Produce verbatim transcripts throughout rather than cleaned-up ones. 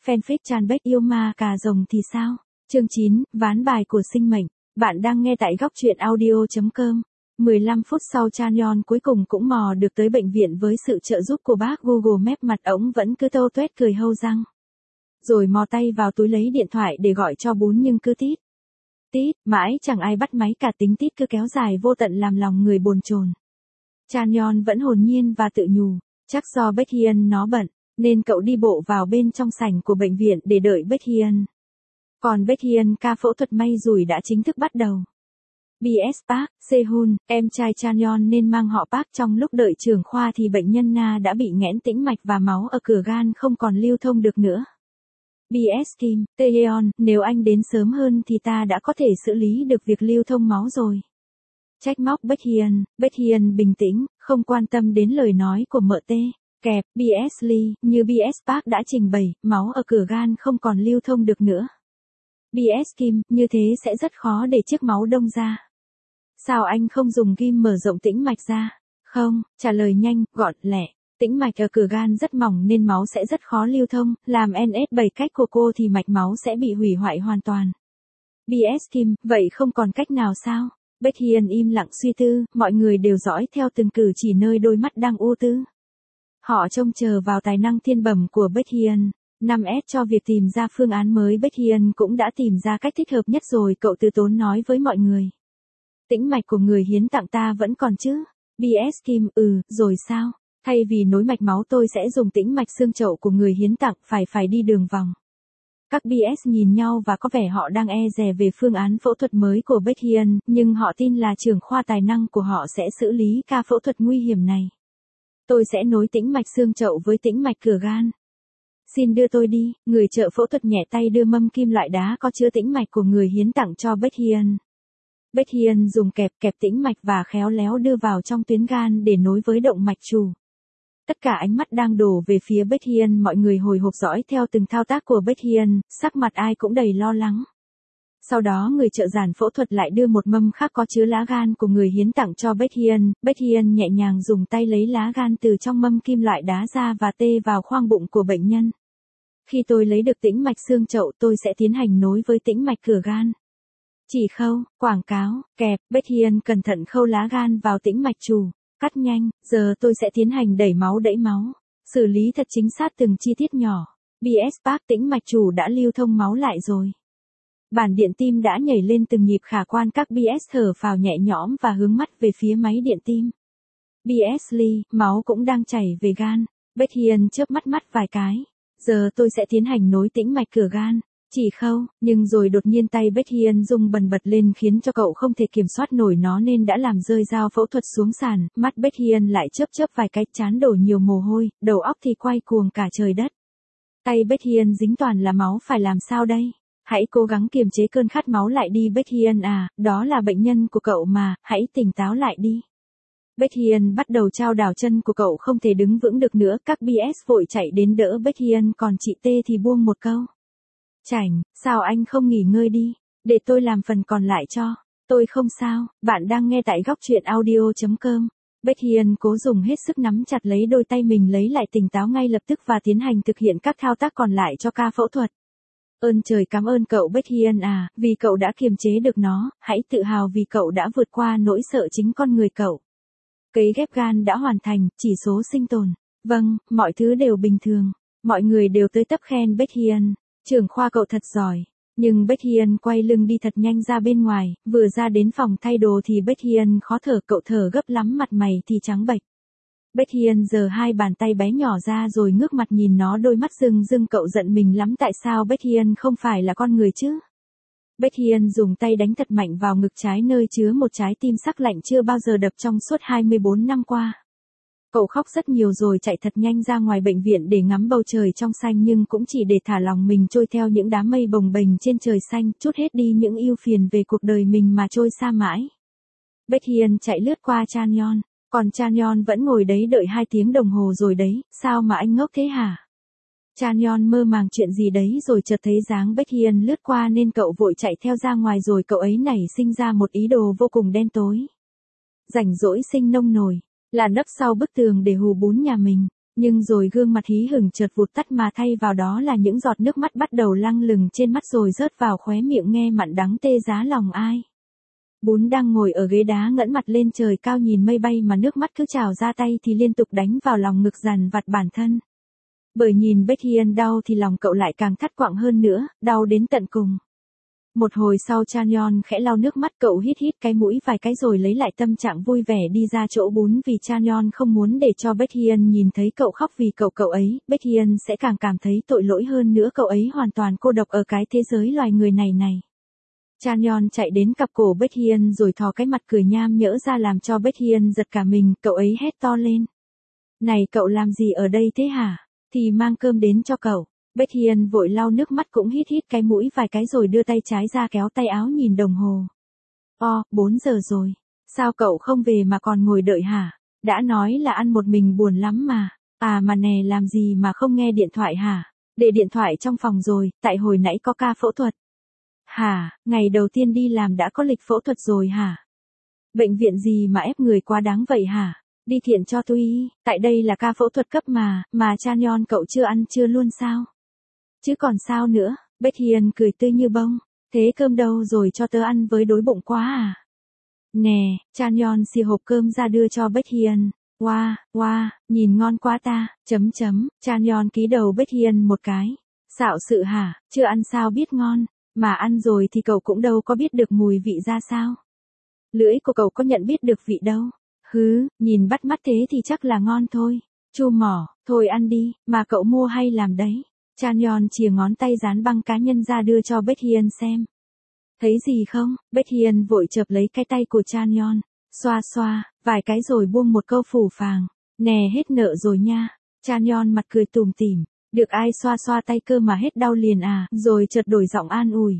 Fanfic Chanbek yêu ma cà rồng thì sao? Chương chín, ván bài của sinh mệnh. Bạn đang nghe tại góc truyện audio.com. mười lăm phút sau Chanyeol cuối cùng cũng mò được tới bệnh viện với sự trợ giúp của bác Google Maps, mặt ổng vẫn cứ tô tuét cười hâu răng. Rồi mò tay vào túi lấy điện thoại để gọi cho bún nhưng cứ tít. Tít, mãi chẳng ai bắt máy cả, tính tít cứ kéo dài vô tận làm lòng người bồn chồn. Chanyeol vẫn hồn nhiên và tự nhủ, chắc do Baekhyun nó bận, nên cậu đi bộ vào bên trong sảnh của bệnh viện để đợi Baekhyun. Còn Baekhyun ca phẫu thuật may rủi đã chính thức bắt đầu. bê ét Park, Sehun, em trai Chanyeol nên mang họ Park. Trong lúc đợi trưởng khoa thì bệnh nhân Na đã bị nghẽn tĩnh mạch và máu ở cửa gan không còn lưu thông được nữa. bê ét Kim, Taeyeon, nếu anh đến sớm hơn thì ta đã có thể xử lý được việc lưu thông máu rồi. Trách móc Baekhyun, Baekhyun bình tĩnh, không quan tâm đến lời nói của mợ tê. Kẹp, bê ét Lee, như bê ét Park đã trình bày, máu ở cửa gan không còn lưu thông được nữa. bê ét Kim, như thế sẽ rất khó để chiếc máu đông ra. Sao anh không dùng kim mở rộng tĩnh mạch ra? Không, trả lời nhanh, gọn, lẹ. Tĩnh mạch ở cửa gan rất mỏng nên máu sẽ rất khó lưu thông, làm en ét bảy cách của cô thì mạch máu sẽ bị hủy hoại hoàn toàn. bê ét Kim, vậy không còn cách nào sao? Baekhyun im lặng suy tư, mọi người đều dõi theo từng cử chỉ nơi đôi mắt đang ưu tư. Họ trông chờ vào tài năng thiên bẩm của Baekhyun. năm S cho việc tìm ra phương án mới. Baekhyun cũng đã tìm ra cách thích hợp nhất rồi, cậu từ tốn nói với mọi người. Tĩnh mạch của người hiến tặng ta vẫn còn chứ? bê ét Kim, ừ, rồi sao? Thay vì nối mạch máu tôi sẽ dùng tĩnh mạch xương chậu của người hiến tặng, phải phải đi đường vòng. Các bê ét nhìn nhau và có vẻ họ đang e dè về phương án phẫu thuật mới của Baekhyun, nhưng họ tin là trưởng khoa tài năng của họ sẽ xử lý ca phẫu thuật nguy hiểm này. Tôi sẽ nối tĩnh mạch xương chậu với tĩnh mạch cửa gan. Xin đưa tôi đi, người trợ phẫu thuật nhẹ tay đưa mâm kim loại đá có chứa tĩnh mạch của người hiến tặng cho Baekhyun. Baekhyun dùng kẹp kẹp tĩnh mạch và khéo léo đưa vào trong tuyến gan để nối với động mạch chủ. Tất cả ánh mắt đang đổ về phía Baekhyun, mọi người hồi hộp dõi theo từng thao tác của Baekhyun, sắc mặt ai cũng đầy lo lắng. Sau đó người trợ giản phẫu thuật lại đưa một mâm khác có chứa lá gan của người hiến tặng cho Baekhyun. Baekhyun nhẹ nhàng dùng tay lấy lá gan từ trong mâm kim loại đá ra và tê vào khoang bụng của bệnh nhân. Khi tôi lấy được tĩnh mạch xương chậu tôi sẽ tiến hành nối với tĩnh mạch cửa gan. Chỉ khâu, quảng cáo, kẹp, Baekhyun cẩn thận khâu lá gan vào tĩnh mạch chủ. Cắt nhanh, giờ tôi sẽ tiến hành đẩy máu đẩy máu. Xử lý thật chính xác từng chi tiết nhỏ. bê ét Park, tĩnh mạch chủ đã lưu thông máu lại rồi. Bản điện tim đã nhảy lên từng nhịp khả quan, các bê ét thở phào nhẹ nhõm và hướng mắt về phía máy điện tim. bê ét Lee, máu cũng đang chảy về gan. Baekhyun chớp mắt mắt vài cái. Giờ tôi sẽ tiến hành nối tĩnh mạch cửa gan. Chỉ khâu, nhưng rồi đột nhiên tay Baekhyun rung bần bật lên khiến cho cậu không thể kiểm soát nổi nó nên đã làm rơi dao phẫu thuật xuống sàn. Mắt Baekhyun lại chớp chớp vài cái, trán đổ nhiều mồ hôi, đầu óc thì quay cuồng cả trời đất. Tay Baekhyun dính toàn là máu, phải làm sao đây? Hãy cố gắng kiềm chế cơn khát máu lại đi Baekhyun à, đó là bệnh nhân của cậu mà, hãy tỉnh táo lại đi. Baekhyun bắt đầu chao đảo, chân của cậu không thể đứng vững được nữa, các bê ét vội chạy đến đỡ Baekhyun, còn chị T thì buông một câu. Chảnh, sao anh không nghỉ ngơi đi, để tôi làm phần còn lại cho. Tôi không sao, bạn đang nghe tại góc truyện audio.com. Baekhyun cố dùng hết sức nắm chặt lấy đôi tay mình, lấy lại tỉnh táo ngay lập tức và tiến hành thực hiện các thao tác còn lại cho ca phẫu thuật. Ơn trời, cảm ơn cậu Baekhyun à, vì cậu đã kiềm chế được nó, hãy tự hào vì cậu đã vượt qua nỗi sợ chính con người cậu. Cấy ghép gan đã hoàn thành, chỉ số sinh tồn. Vâng, mọi thứ đều bình thường. Mọi người đều tới tấp khen Baekhyun. Trưởng khoa cậu thật giỏi. Nhưng Baekhyun quay lưng đi thật nhanh ra bên ngoài, vừa ra đến phòng thay đồ thì Baekhyun khó thở, cậu thở gấp lắm, mặt mày thì trắng bệch. Baekhyun giơ hai bàn tay bé nhỏ ra rồi ngước mặt nhìn nó, đôi mắt rưng rưng, cậu giận mình lắm, tại sao Baekhyun không phải là con người chứ? Baekhyun dùng tay đánh thật mạnh vào ngực trái, nơi chứa một trái tim sắc lạnh chưa bao giờ đập trong suốt hai mươi bốn năm qua. Cậu khóc rất nhiều rồi chạy thật nhanh ra ngoài bệnh viện để ngắm bầu trời trong xanh, nhưng cũng chỉ để thả lòng mình trôi theo những đám mây bồng bềnh trên trời xanh, trút hết đi những ưu phiền về cuộc đời mình mà trôi xa mãi. Baekhyun chạy lướt qua Chanyeol, còn Chanyeol vẫn ngồi đấy đợi hai tiếng đồng hồ rồi đấy, sao mà anh ngốc thế hả? Chanyeol mơ màng chuyện gì đấy rồi chợt thấy dáng Baekhyun lướt qua nên cậu vội chạy theo ra ngoài, rồi cậu ấy nảy sinh ra một ý đồ vô cùng đen tối. Rảnh rỗi sinh nông nổi, là nấp sau bức tường để hù bún nhà mình. Nhưng rồi gương mặt hí hửng chợt vụt tắt mà thay vào đó là những giọt nước mắt bắt đầu lăng lừng trên mắt rồi rớt vào khóe miệng nghe mặn đắng tê giá lòng ai. Bún đang ngồi ở ghế đá ngẩng mặt lên trời cao nhìn mây bay mà nước mắt cứ trào ra tay thì liên tục đánh vào lòng ngực dằn vặt bản thân. Bởi nhìn Baekhyun đau thì lòng cậu lại càng thắt quặn hơn nữa, đau đến tận cùng. Một hồi sau Chanyeon khẽ lau nước mắt cậu hít hít cái mũi vài cái rồi lấy lại tâm trạng vui vẻ đi ra chỗ bún vì Chanyeon không muốn để cho Baekhyun nhìn thấy cậu khóc vì cậu cậu ấy, Baekhyun sẽ càng cảm thấy tội lỗi hơn nữa cậu ấy hoàn toàn cô độc ở cái thế giới loài người này này. Chanyeon chạy đến cặp cổ Baekhyun rồi thò cái mặt cười nham nhỡ ra làm cho Baekhyun giật cả mình, cậu ấy hét to lên. Này cậu làm gì ở đây thế hả? Thì mang cơm đến cho cậu. Baekhyun vội lau nước mắt cũng hít hít cái mũi vài cái rồi đưa tay trái ra kéo tay áo nhìn đồng hồ. O, bốn giờ rồi. Sao cậu không về mà còn ngồi đợi hả? Đã nói là ăn một mình buồn lắm mà. À mà nè làm gì mà không nghe điện thoại hả? Để điện thoại trong phòng rồi, tại hồi nãy có ca phẫu thuật. Hả, ngày đầu tiên đi làm đã có lịch phẫu thuật rồi hả? Bệnh viện gì mà ép người quá đáng vậy hả? Đi thiện cho tôi, tại đây là ca phẫu thuật cấp mà, mà Chanyeon cậu chưa ăn chưa luôn sao? Chứ còn sao nữa, Baekhyun cười tươi như bông, thế cơm đâu rồi cho tớ ăn với đói bụng quá à? Nè, Chanyeon xì hộp cơm ra đưa cho Baekhyun, wow, wow, nhìn ngon quá ta, chấm chấm, Chanyeon ký đầu Baekhyun một cái, xạo sự hả, chưa ăn sao biết ngon, mà ăn rồi thì cậu cũng đâu có biết được mùi vị ra sao. Lưỡi của cậu có nhận biết được vị đâu. Hứ, nhìn bắt mắt thế thì chắc là ngon thôi. Chu mỏ, thôi ăn đi, mà cậu mua hay làm đấy. Chanyeon chìa ngón tay dán băng cá nhân ra đưa cho Baekhyun xem. Thấy gì không? Baekhyun vội chợp lấy cái tay của Chanyeon, xoa xoa, vài cái rồi buông một câu phủ phàng. Nè hết nợ rồi nha. Chanyeon mặt cười tủm tỉm, được ai xoa xoa tay cơ mà hết đau liền à, rồi chợt đổi giọng an ủi.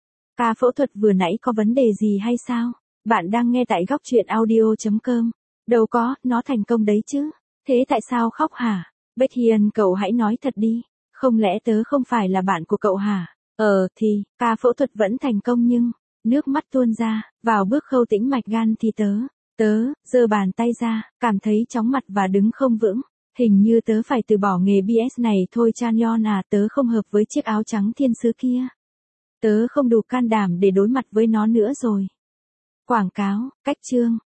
Ca phẫu thuật vừa nãy có vấn đề gì hay sao? Bạn đang nghe tại góc truyện audio chấm com. Đâu có, nó thành công đấy chứ. Thế tại sao khóc hả? Baekhyun cậu hãy nói thật đi. Không lẽ tớ không phải là bạn của cậu hả? Ờ thì, ca phẫu thuật vẫn thành công nhưng, nước mắt tuôn ra, vào bước khâu tĩnh mạch gan thì tớ, tớ, giơ bàn tay ra, cảm thấy chóng mặt và đứng không vững. Hình như tớ phải từ bỏ nghề bê ét này thôi Chanyeon à, tớ không hợp với chiếc áo trắng thiên sứ kia. Tớ không đủ can đảm để đối mặt với nó nữa rồi. Quảng cáo, cách chương.